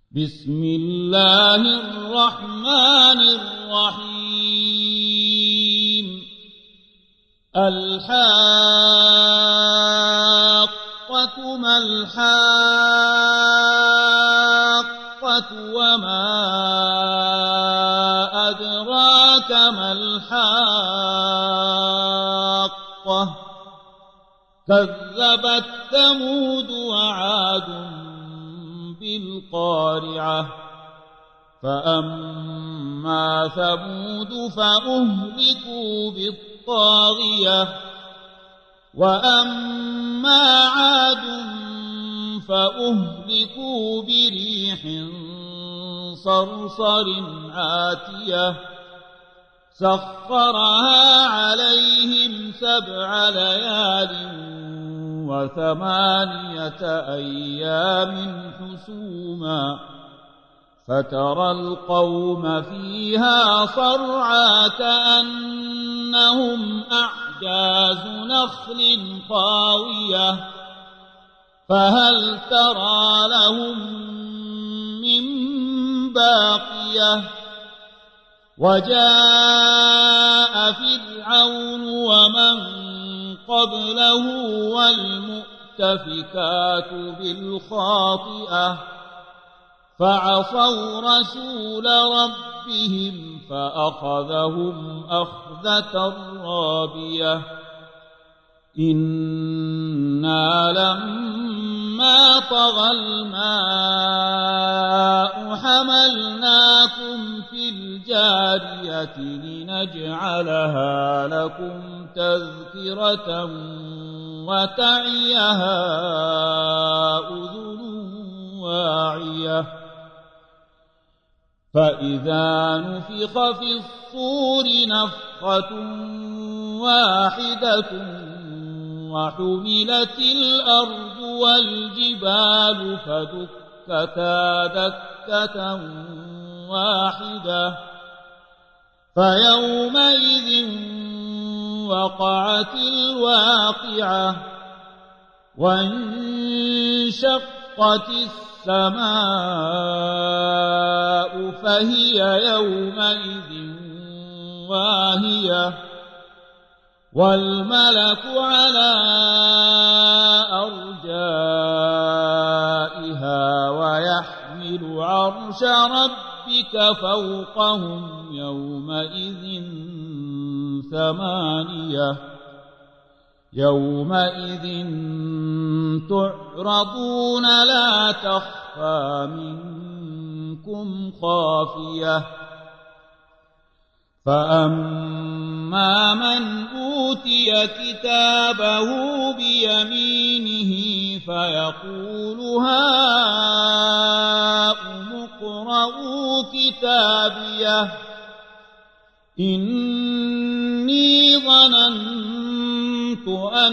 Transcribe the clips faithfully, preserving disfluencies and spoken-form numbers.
بسم الله الرحمن الرحيم الحاقة ما الحاقة وما أدراك ما الحاقة كذبت ثمود وعاد بالقارعة فأما ثمود فأهلكوا بالطاغية وأما عاد فأهلكوا بريح صرصر عاتية سخرها عليهم سبع ليال وثمانية أيام حسوما فترى القوم فيها صرعى كأنهم أعجاز نخل خاوية فهل ترى لهم من باقية وجاء فرعون ومن قبله والمؤتفكات بالخاطئة فعصوا رسول ربهم فأخذهم أخذة رابية إنا لما طغى الماء حملناكم في الجارية لنجعلها لكم تذكرة وتعيها أذن واعية فإذا نفخ في الصور نفخة واحدة وحملت الأرض والجبال فدكتا دكة واحدة فيومئذ وقعت الواقعة وانشقت السماء فهي يومئذ واهية والملك على أرجائها ويحمل عرش ربك فوقهم يومئذ ثمانية يومئذ تعرضون لا تخفى منكم خافية فأما من أوتي كتابه بيمينه فيقول هاؤم اقرءوا كتابيه إني ظننت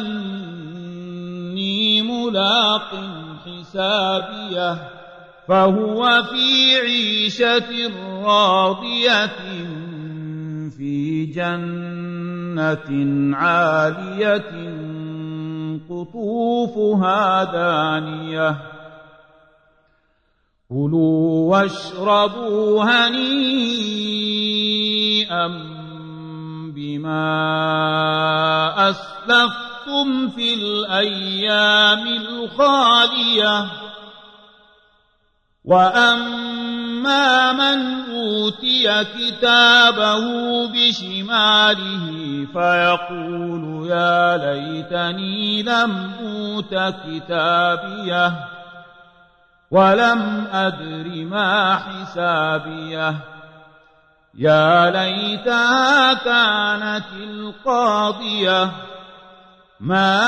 أني ملاق حسابيه فهو في عيشة راضية في جنة عالية قطوفها دانية كلوا واشربوا هنيئا بما أسلفتم في الأيام الخالية وأما من أوتي كتابه بشماله فيقول يا ليتني لم أوت كتابيه ولم أدر ما حسابيه يا ليتها كانت القاضية ما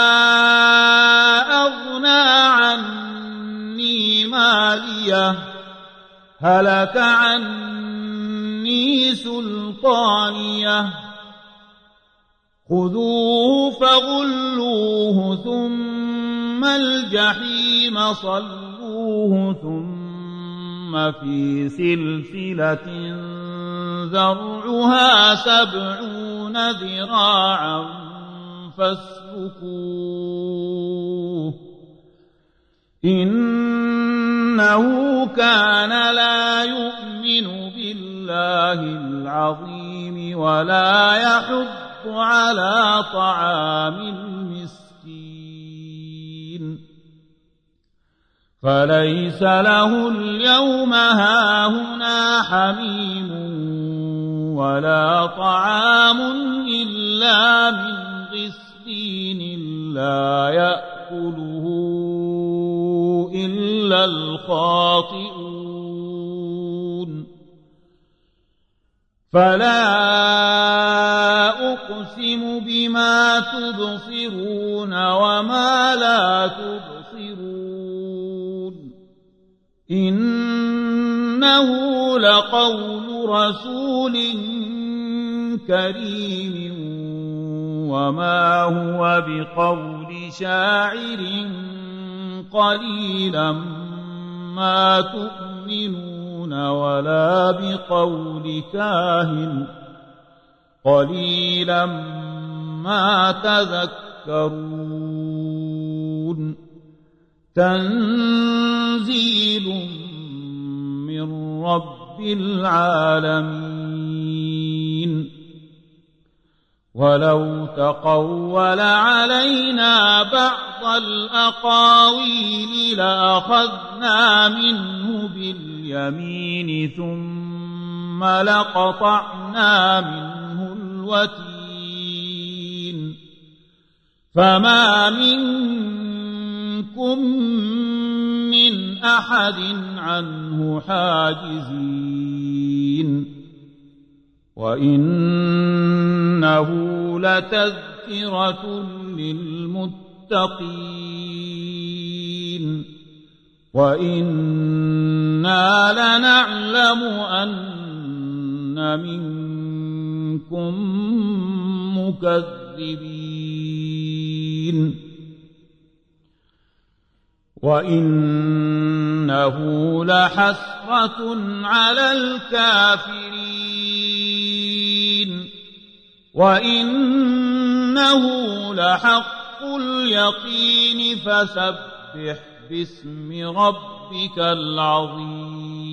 أغنى عني ماليه هلك عني سلطانيه خذوه فغلوه ثم الجحيم صلوه ثم في سلسلة ذرعها سبعون ذراعا فاسلكوه إن إنه كان لا يؤمن بالله العظيم ولا يحض على طعام المسكين فليس له اليوم هاهنا حميم ولا طعام إلا من غسلين لا يأكله إلا الخاطئون فلا أقسم بما تبصرون وما لا تبصرون إنه لقول رسول كريم وما هو بقول شاعر قليلا ما تؤمنون ولا بقول كاهن قليلا ما تذكرون تنزيل من رب العالمين ولو تقول علينا بعض الأقاويل لأخذنا منه باليمين ثم لقطعنا منه الوتين فما منكم من أحد عنه حاجزين وإنه لتذكرة للمتقين وإنا لنعلم أن منكم مكذبين وإنه لحسرة على الكافرين وإنه لحق اليقين فسبح باسم ربك العظيم